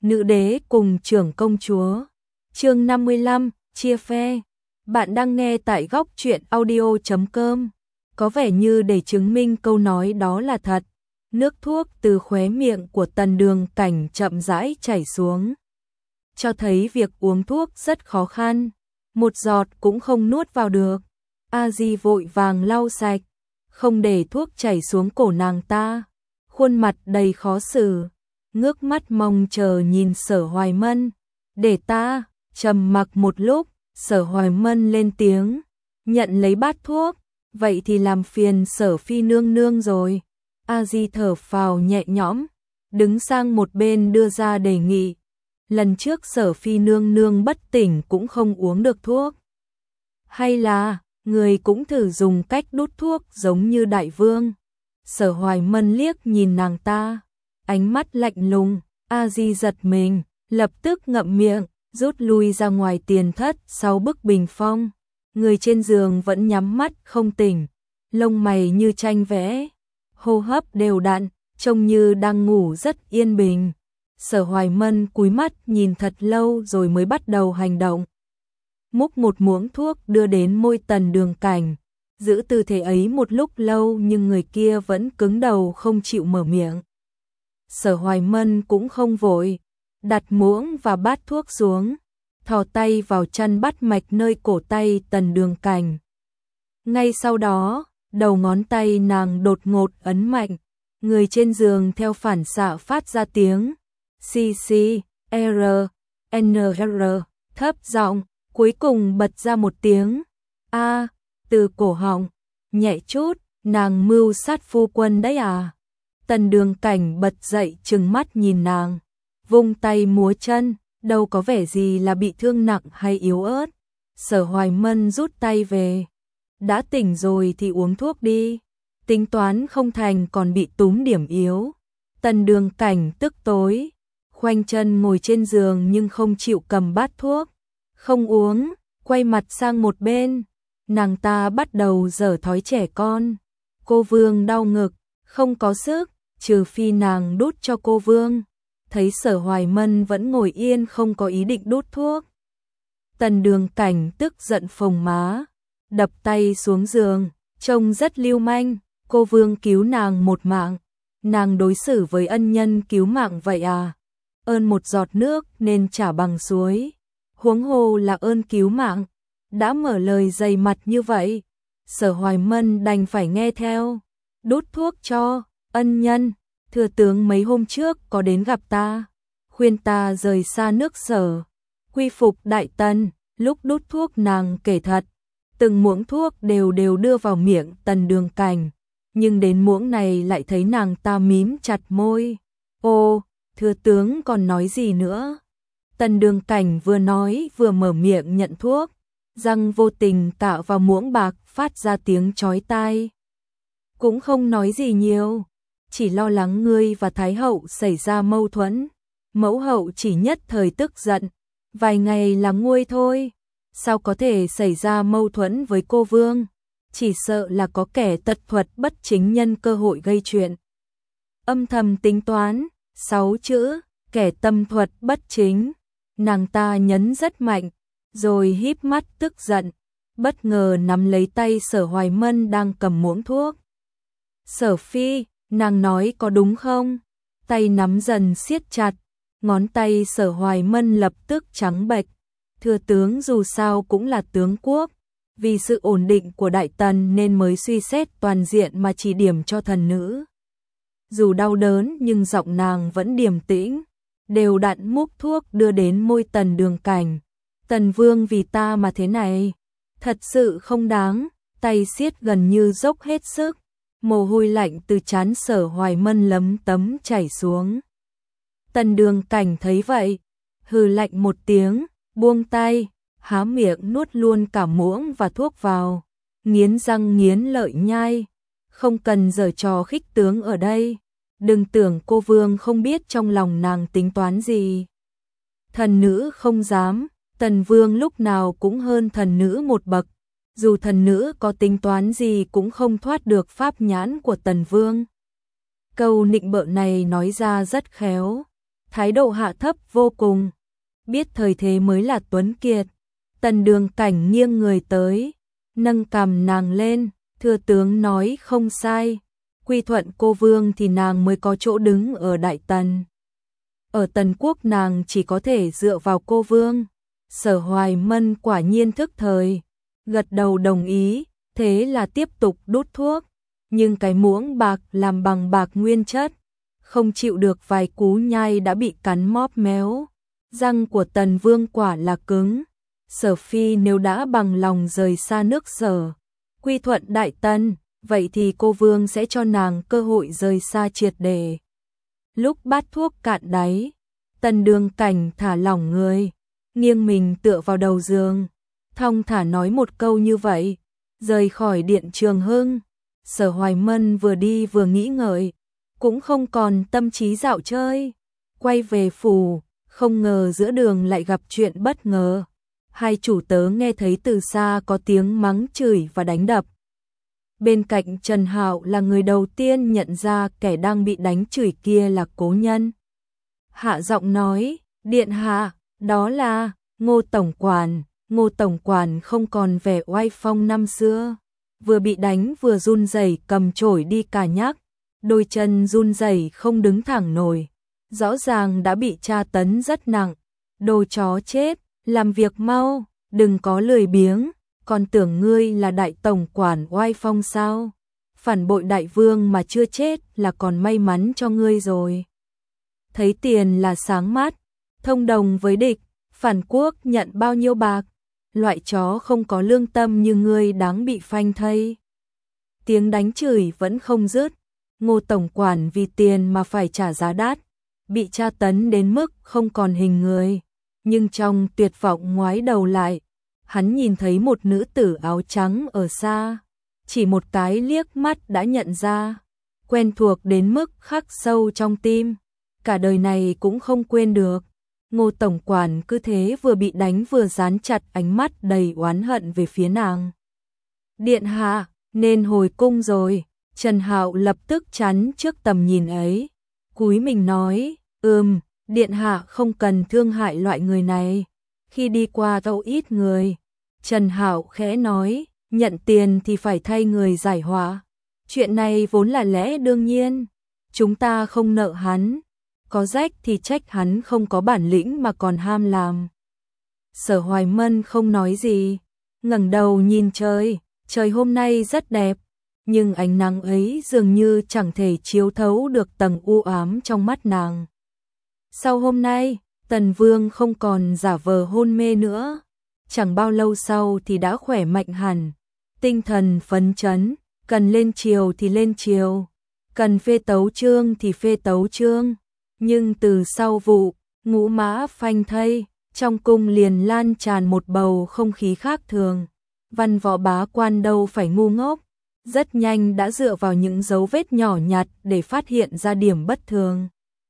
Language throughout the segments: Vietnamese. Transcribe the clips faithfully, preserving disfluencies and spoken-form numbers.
Nữ đế cùng trưởng công chúa. Chương năm mươi lăm, chia phe. Bạn đang nghe tại góc truyện audio chấm com. Có vẻ như để chứng minh câu nói đó là thật, nước thuốc từ khóe miệng của Tần Đường Cảnh chậm rãi chảy xuống, cho thấy việc uống thuốc rất khó khăn, một giọt cũng không nuốt vào được. A Di vội vàng lau sạch, không để thuốc chảy xuống cổ nàng ta, khuôn mặt đầy khó xử, ngước mắt mong chờ nhìn Sở Hoài Mân. Để ta. Trầm mặc một lúc, Sở Hoài Mân lên tiếng, nhận lấy bát thuốc, vậy thì làm phiền Sở Phi nương nương rồi. A Di thở phào nhẹ nhõm, đứng sang một bên đưa ra đề nghị. Lần trước Sở Phi nương nương bất tỉnh cũng không uống được thuốc. Hay là, người cũng thử dùng cách đút thuốc giống như đại vương. Sở Hoài Mân liếc nhìn nàng ta, ánh mắt lạnh lùng. A Di giật mình, lập tức ngậm miệng, rút lui ra ngoài tiền thất sau bức bình phong. Người trên giường vẫn nhắm mắt không tỉnh, lông mày như tranh vẽ, hô hấp đều đặn, trông như đang ngủ rất yên bình. Sở Hoài Mân cúi mắt nhìn thật lâu rồi mới bắt đầu hành động. Múc một muỗng thuốc đưa đến môi Tần Đường Cảnh, giữ tư thế ấy một lúc lâu nhưng người kia vẫn cứng đầu không chịu mở miệng. Sở Hoài Mân cũng không vội, đặt muỗng và bát thuốc xuống, thò tay vào chân bắt mạch nơi cổ tay Tần Đường Cảnh. Ngay sau đó, đầu ngón tay nàng đột ngột ấn mạnh, người trên giường theo phản xạ phát ra tiếng C C R N R thấp giọng, cuối cùng bật ra một tiếng A từ cổ họng, nhẹ chút, nàng mưu sát phu quân đấy à? Tần Đường Cảnh bật dậy trừng mắt nhìn nàng, vung tay múa chân, đâu có vẻ gì là bị thương nặng hay yếu ớt. Sở Hoài Mân rút tay về, đã tỉnh rồi thì uống thuốc đi, tính toán không thành còn bị túm điểm yếu. Tần Đường Cảnh tức tối, khoanh chân ngồi trên giường nhưng không chịu cầm bát thuốc, không uống, quay mặt sang một bên. Nàng ta bắt đầu giở thói trẻ con. Cô Vương đau ngực, không có sức, trừ phi nàng đút cho cô Vương. Thấy Sở Hoài Mân vẫn ngồi yên không có ý định đút thuốc, Tần Đường Cảnh tức giận phồng má, đập tay xuống giường, trông rất lưu manh. Cô Vương cứu nàng một mạng, nàng đối xử với ân nhân cứu mạng vậy à? Ơn một giọt nước nên trả bằng suối, huống hồ là ơn cứu mạng. Đã mở lời dày mặt như vậy, Sở Hoài Mân đành phải nghe theo. Đút thuốc cho ân nhân, thừa tướng mấy hôm trước có đến gặp ta, khuyên ta rời xa nước Sở, quy phục Đại Tần. Lúc đút thuốc nàng kể thật, từng muỗng thuốc đều đều đưa vào miệng Tần Đường Cảnh, nhưng đến muỗng này lại thấy nàng ta mím chặt môi. Ô, thừa tướng còn nói gì nữa? Tần Đường Cảnh vừa nói vừa mở miệng nhận thuốc, răng vô tình cạo vào muỗng bạc phát ra tiếng chói tai. Cũng không nói gì nhiều, chỉ lo lắng ngươi và Thái hậu xảy ra mâu thuẫn. Mẫu hậu chỉ nhất thời tức giận, vài ngày là nguôi thôi, sao có thể xảy ra mâu thuẫn với cô Vương? Chỉ sợ là có kẻ tật thuật bất chính nhân cơ hội gây chuyện. Âm thầm tính toán, sáu chữ, kẻ tâm thuật bất chính. Nàng ta nhấn rất mạnh, rồi híp mắt tức giận, bất ngờ nắm lấy tay Sở Hoài Mân đang cầm muỗng thuốc. Sở Phi, nàng nói có đúng không? Tay nắm dần siết chặt, ngón tay Sở Hoài Mân lập tức trắng bệch. Thừa tướng dù sao cũng là tướng quốc, vì sự ổn định của Đại Tần nên mới suy xét toàn diện mà chỉ điểm cho thần nữ. Dù đau đớn nhưng giọng nàng vẫn điềm tĩnh, đều đặn múc thuốc đưa đến môi Tần Đường Cảnh. Tần Vương vì ta mà thế này, thật sự không đáng. Tay siết gần như dốc hết sức, mồ hôi lạnh từ trán Sở Hoài Mân lấm tấm chảy xuống. Tần Đường Cảnh thấy vậy, hừ lạnh một tiếng, buông tay, há miệng nuốt luôn cả muỗng và thuốc vào, nghiến răng nghiến lợi nhai. Không cần giở trò khích tướng ở đây, đừng tưởng cô Vương không biết trong lòng nàng tính toán gì. Thần nữ không dám, Tần Vương lúc nào cũng hơn thần nữ một bậc, dù thần nữ có tính toán gì cũng không thoát được pháp nhãn của Tần Vương. Câu nịnh bợ này nói ra rất khéo, thái độ hạ thấp vô cùng. Biết thời thế mới là tuấn kiệt. Tần Đường Cảnh nghiêng người tới, nâng cằm nàng lên, thưa tướng nói không sai. Quy thuận cô vương thì nàng mới có chỗ đứng ở Đại Tần. Ở Tần Quốc nàng chỉ có thể dựa vào cô vương. Sở Hoài Mân quả nhiên thức thời, gật đầu đồng ý, thế là tiếp tục đút thuốc. Nhưng cái muỗng bạc làm bằng bạc nguyên chất, không chịu được vài cú nhai đã bị cắn móp méo. Răng của Tần Vương quả là cứng. Sở Phi nếu đã bằng lòng rời xa nước Sở, quy thuận Đại Tần, vậy thì cô vương sẽ cho nàng cơ hội rời xa triệt để. Lúc bát thuốc cạn đáy, Tần Đường Cảnh thả lỏng người, nghiêng mình tựa vào đầu giường, thong thả nói một câu như vậy, rời khỏi điện Trường Hưng. Sở Hoài Mân vừa đi vừa nghĩ ngợi, cũng không còn tâm trí dạo chơi. Quay về phủ, không ngờ giữa đường lại gặp chuyện bất ngờ. Hai chủ tớ nghe thấy từ xa có tiếng mắng chửi và đánh đập. Bên cạnh Trần Hạo là người đầu tiên nhận ra kẻ đang bị đánh chửi kia là Cố Nhân. Hạ giọng nói, điện hạ, đó là Ngô Tổng Quản. Ngô Tổng Quản không còn vẻ oai phong năm xưa, vừa bị đánh vừa run rẩy cầm chổi đi cà nhắc, đôi chân run rẩy không đứng thẳng nổi, rõ ràng đã bị tra tấn rất nặng. Đồ chó chết, làm việc mau, đừng có lười biếng, còn tưởng ngươi là Đại Tổng Quản oai phong sao? Phản bội đại vương mà chưa chết là còn may mắn cho ngươi rồi. Thấy tiền là sáng mắt, thông đồng với địch, phản quốc nhận bao nhiêu bạc, loại chó không có lương tâm như ngươi đáng bị phanh thây. Tiếng đánh chửi vẫn không dứt, Ngô Tổng Quản vì tiền mà phải trả giá đắt, bị tra tấn đến mức không còn hình người, nhưng trong tuyệt vọng ngoái đầu lại, hắn nhìn thấy một nữ tử áo trắng ở xa, chỉ một cái liếc mắt đã nhận ra, quen thuộc đến mức khắc sâu trong tim, cả đời này cũng không quên được. Ngô Tổng Quản cứ thế vừa bị đánh vừa dán chặt ánh mắt đầy oán hận về phía nàng. Điện hạ, nên hồi cung rồi. Trần Hạo lập tức chắn trước tầm nhìn ấy, cúi mình nói, ừm, điện hạ không cần thương hại loại người này. Khi đi qua đâu ít người, Trần Hạo khẽ nói, nhận tiền thì phải thay người giải họa. Chuyện này vốn là lẽ đương nhiên, chúng ta không nợ hắn. Có rách thì trách hắn không có bản lĩnh mà còn ham làm. Sở Hoài Mân không nói gì, ngẩng đầu nhìn trời, trời hôm nay rất đẹp, nhưng ánh nắng ấy dường như chẳng thể chiếu thấu được tầng u ám trong mắt nàng. Sau hôm nay, Tần Vương không còn giả vờ hôn mê nữa, chẳng bao lâu sau thì đã khỏe mạnh hẳn, tinh thần phấn chấn, cần lên triều thì lên triều, cần phê tấu chương thì phê tấu chương. Nhưng từ sau vụ ngũ mã phanh thây, trong cung liền lan tràn một bầu không khí khác thường. Văn võ bá quan đâu phải ngu ngốc, rất nhanh đã dựa vào những dấu vết nhỏ nhặt để phát hiện ra điểm bất thường.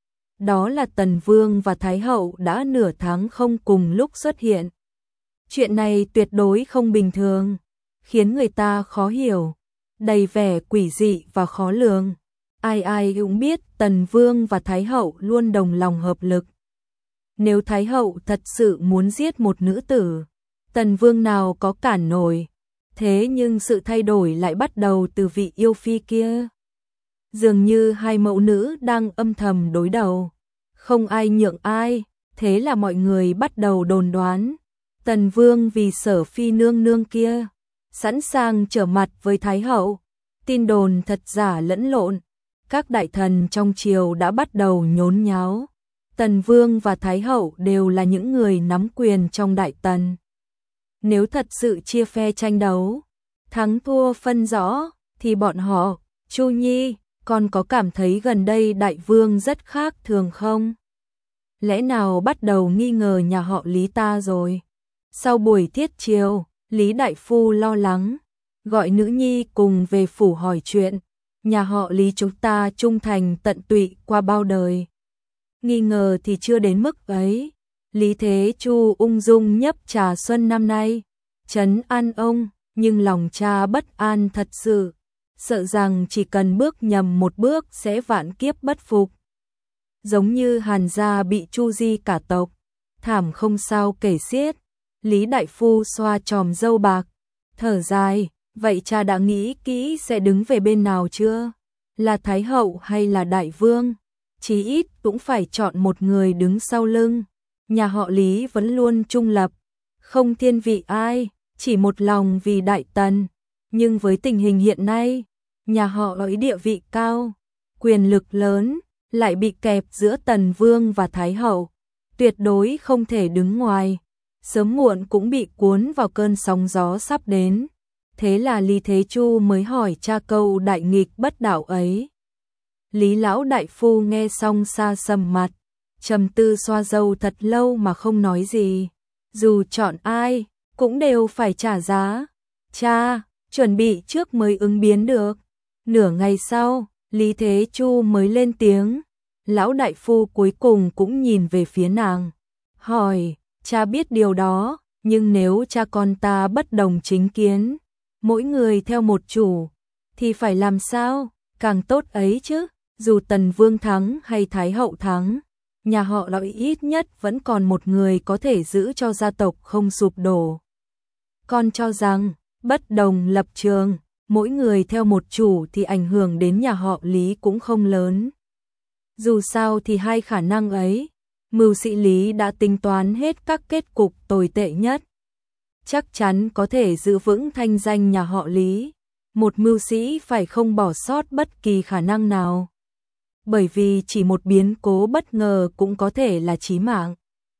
Đó là Tần Vương và Thái Hậu đã nửa tháng không cùng lúc xuất hiện. Chuyện này tuyệt đối không bình thường, khiến người ta khó hiểu, đầy vẻ quỷ dị và khó lường. Ai ai cũng biết Tần Vương và Thái Hậu luôn đồng lòng hợp lực. Nếu Thái Hậu thật sự muốn giết một nữ tử, Tần Vương nào có cản nổi. Thế nhưng sự thay đổi lại bắt đầu từ vị yêu phi kia. Dường như hai mẫu nữ đang âm thầm đối đầu, không ai nhượng ai, thế là mọi người bắt đầu đồn đoán. Tần Vương vì Sở Phi nương nương kia, sẵn sàng trở mặt với Thái Hậu. Tin đồn thật giả lẫn lộn. Các đại thần trong triều đã bắt đầu nhốn nháo. Tần Vương và Thái Hậu đều là những người nắm quyền trong Đại Tần. Nếu thật sự chia phe tranh đấu, thắng thua phân rõ, thì bọn họ, Chu Nhi, còn có cảm thấy gần đây Đại Vương rất khác thường không? Lẽ nào bắt đầu nghi ngờ nhà họ Lý ta rồi? Sau buổi thiết triều, Lý Đại Phu lo lắng, gọi nữ nhi cùng về phủ hỏi chuyện. Nhà họ Lý chúng ta trung thành tận tụy qua bao đời. Nghi ngờ thì chưa đến mức ấy. Lý Thế Chu ung dung nhấp trà xuân năm nay, trấn an ông, nhưng lòng cha bất an thật sự, sợ rằng chỉ cần bước nhầm một bước sẽ vạn kiếp bất phục. giống như Hàn gia bị chu di cả tộc, thảm không sao kể xiết. Lý đại phu xoa chòm râu bạc, thở dài, vậy cha đã nghĩ kỹ sẽ đứng về bên nào chưa? Là Thái hậu hay là Đại vương? Chí ít cũng phải chọn một người đứng sau lưng. Nhà họ Lý vẫn luôn trung lập, không thiên vị ai, chỉ một lòng vì Đại Tần. Nhưng với tình hình hiện nay, nhà họ ấy địa vị cao, quyền lực lớn, lại bị kẹp giữa Tần Vương và Thái hậu, tuyệt đối không thể đứng ngoài, sớm muộn cũng bị cuốn vào cơn sóng gió sắp đến. Thế là Lý Thế Chu mới hỏi cha câu đại nghịch bất đạo ấy. Lý lão đại phu nghe xong xa sầm mặt, trầm tư xoa râu thật lâu mà không nói gì. Dù chọn ai, cũng đều phải trả giá. Cha, chuẩn bị trước mới ứng biến được. Nửa ngày sau, Lý Thế Chu mới lên tiếng. Lão đại phu cuối cùng cũng nhìn về phía nàng, hỏi, cha biết điều đó, nhưng nếu cha con ta bất đồng chính kiến, mỗi người theo một chủ, thì phải làm sao? Càng tốt ấy chứ, dù Tần Vương thắng hay Thái hậu thắng, nhà họ Lão ít nhất vẫn còn một người có thể giữ cho gia tộc không sụp đổ. Con cho rằng, bất đồng lập trường, mỗi người theo một chủ thì ảnh hưởng đến nhà họ Lý cũng không lớn. Dù sao thì hai khả năng ấy, mưu sĩ Lý đã tính toán hết các kết cục tồi tệ nhất. Chắc chắn có thể giữ vững thanh danh nhà họ Lý. Một mưu sĩ phải không bỏ sót bất kỳ khả năng nào. Bởi vì chỉ một biến cố bất ngờ cũng có thể là chí mạng.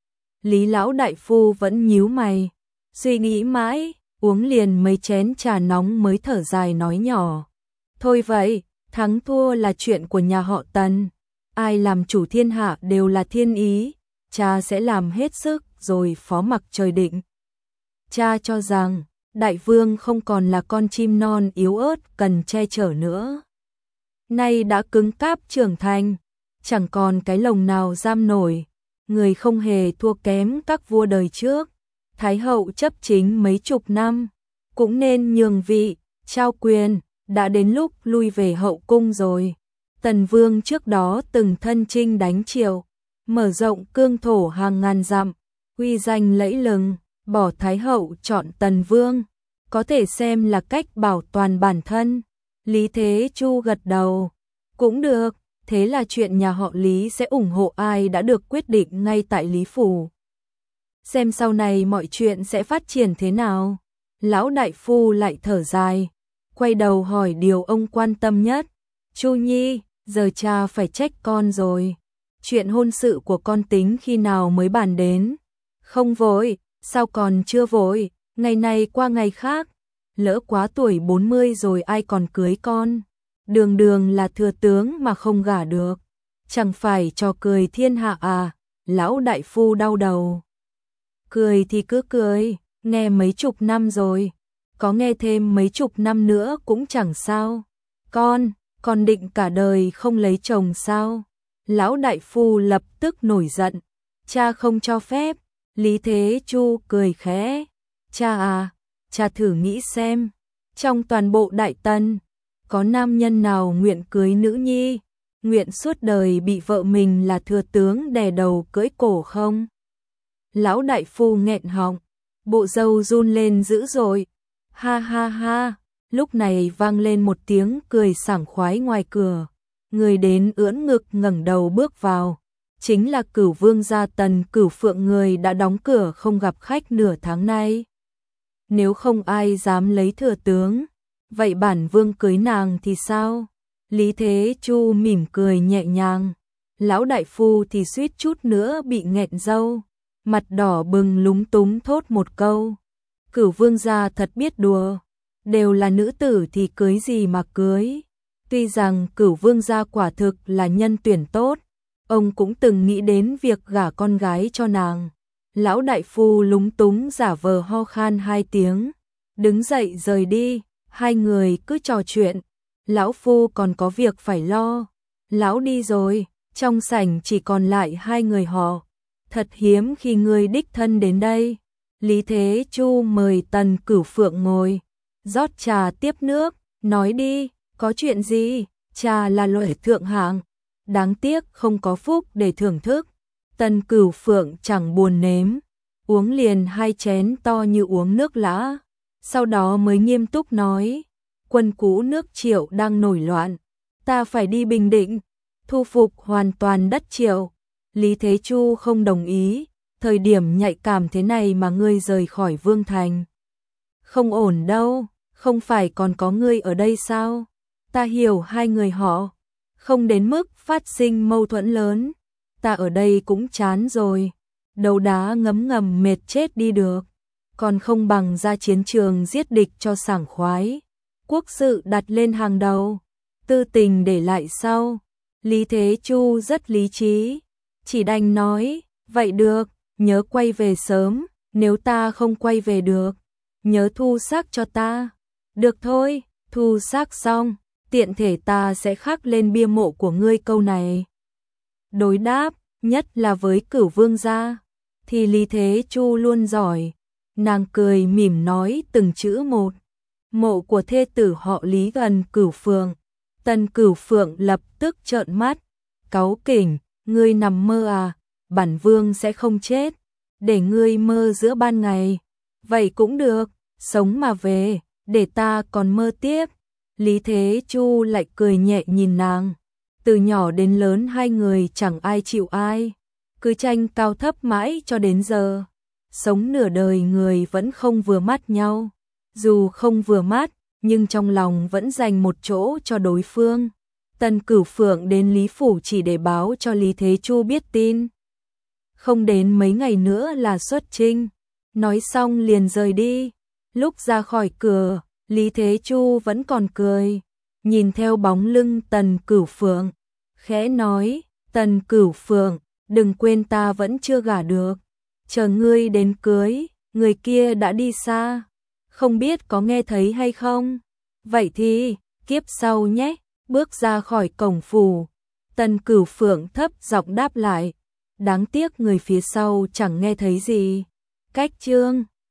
Lý lão đại phu vẫn nhíu mày, suy nghĩ mãi, uống liền mấy chén trà nóng mới thở dài nói nhỏ. Thôi vậy, thắng thua là chuyện của nhà họ Tần. Ai làm chủ thiên hạ đều là thiên ý, cha sẽ làm hết sức rồi phó mặc trời định. Cha cho rằng, đại vương không còn là con chim non yếu ớt cần che chở nữa. Nay đã cứng cáp trưởng thành, chẳng còn cái lồng nào giam nổi, người không hề thua kém các vua đời trước. Thái hậu chấp chính mấy chục năm, cũng nên nhường vị, trao quyền, đã đến lúc lui về hậu cung rồi. Tần Vương trước đó từng thân chinh đánh Triệu, mở rộng cương thổ hàng ngàn dặm, uy danh lẫy lừng, bỏ Thái hậu chọn Tần Vương, có thể xem là cách bảo toàn bản thân. Lý Thế Chu gật đầu, cũng được, thế là chuyện nhà họ Lý sẽ ủng hộ ai đã được quyết định ngay tại Lý Phủ. Xem sau này mọi chuyện sẽ phát triển thế nào. Lão đại phu lại thở dài, quay đầu hỏi điều ông quan tâm nhất. Chu Nhi, giờ cha phải trách con rồi. Chuyện hôn sự của con tính khi nào mới bàn đến? Không vội, sao còn chưa vội, ngày này qua ngày khác. Lỡ quá tuổi bốn mươi rồi ai còn cưới con. Đường đường là thừa tướng mà không gả được. Chẳng phải trò cười thiên hạ à? Lão đại phu đau đầu. Cười thì cứ cười, nghe mấy chục năm rồi. Có nghe thêm mấy chục năm nữa cũng chẳng sao. Con, con định cả đời không lấy chồng sao? Lão đại phu lập tức nổi giận. Cha không cho phép. Lý Thế Chu cười khẽ. Cha à, cha thử nghĩ xem. Trong toàn bộ Đại Tần, có nam nhân nào nguyện cưới nữ nhi, nguyện suốt đời bị vợ mình là thừa tướng đè đầu cưỡi cổ không? Lão đại phu nghẹn họng, bộ râu run lên dữ dội. Ha ha ha, lúc này vang lên một tiếng cười sảng khoái ngoài cửa. Người đến ưỡn ngực ngẩng đầu bước vào, chính là Cửu Vương gia Tần Cửu Phượng, người đã đóng cửa không gặp khách nửa tháng nay. Nếu không ai dám lấy thừa tướng, vậy bản vương cưới nàng thì sao? Lý Thế Chu mỉm cười nhẹ nhàng, lão đại phu thì suýt chút nữa bị nghẹn râu, mặt đỏ bừng lúng túng thốt một câu. Cửu Vương gia thật biết đùa, đều là nữ tử thì cưới gì mà cưới. Tuy rằng Cửu Vương gia quả thực là nhân tuyển tốt, ông cũng từng nghĩ đến việc gả con gái cho nàng. Lão đại phu lúng túng giả vờ ho khan hai tiếng, đứng dậy rời đi, hai người cứ trò chuyện. Lão phu còn có việc phải lo. Lão đi rồi, trong sảnh chỉ còn lại hai người họ. Thật hiếm khi người đích thân đến đây. Lý Thế Chu mời Tần Cửu Phượng ngồi, rót trà tiếp nước, nói đi, có chuyện gì? Trà là loại thượng hạng, đáng tiếc không có phúc để thưởng thức. Tần Cửu Phượng chẳng buồn nếm, uống liền hai chén to như uống nước lã, sau đó mới nghiêm túc nói, quân cũ nước Triệu đang nổi loạn, ta phải đi Bình Định, thu phục hoàn toàn đất Triệu. Lý Thế Chu không đồng ý, thời điểm nhạy cảm thế này mà ngươi rời khỏi Vương Thành. Không ổn đâu, không phải còn có ngươi ở đây sao? Ta hiểu hai người họ, không đến mức phát sinh mâu thuẫn lớn. Ta ở đây cũng chán rồi, đầu đá ngấm ngầm mệt chết đi được, còn không bằng ra chiến trường giết địch cho sảng khoái. Quốc sự đặt lên hàng đầu, tư tình để lại sau. Lý Thế Chu rất lý trí, chỉ đành nói, vậy được, nhớ quay về sớm, nếu ta không quay về được, nhớ thu xác cho ta. Được thôi, thu xác xong, tiện thể ta sẽ khắc lên bia mộ của ngươi câu này. Đối đáp, nhất là với Cửu Vương gia, thì Lý Thế Chu luôn giỏi. Nàng cười mỉm nói từng chữ một. Mộ của thê tử họ Lý gần Cửu Phượng. Tần Cửu Phượng lập tức trợn mắt, cáu kỉnh, ngươi nằm mơ à, bản vương sẽ không chết, để ngươi mơ giữa ban ngày. Vậy cũng được, sống mà về, để ta còn mơ tiếp. Lý Thế Chu lại cười nhẹ nhìn nàng. Từ nhỏ đến lớn hai người chẳng ai chịu ai, cứ tranh cao thấp mãi cho đến giờ. Sống nửa đời người vẫn không vừa mắt nhau. Dù không vừa mắt, nhưng trong lòng vẫn dành một chỗ cho đối phương. Tần Cửu Phượng đến Lý Phủ chỉ để báo cho Lý Thế Chu biết tin. Không đến mấy ngày nữa là xuất chinh. Nói xong liền rời đi. Lúc ra khỏi cửa, Lý Thế Chu vẫn còn cười, nhìn theo bóng lưng Tần Cửu Phượng, khẽ nói, Tần Cửu Phượng, đừng quên ta vẫn chưa gả được, chờ ngươi đến cưới, người kia đã đi xa, không biết có nghe thấy hay không? Vậy thì, kiếp sau nhé. Bước ra khỏi cổng phủ, Tần Cửu Phượng thấp giọng đáp lại, đáng tiếc người phía sau chẳng nghe thấy gì. Cách chương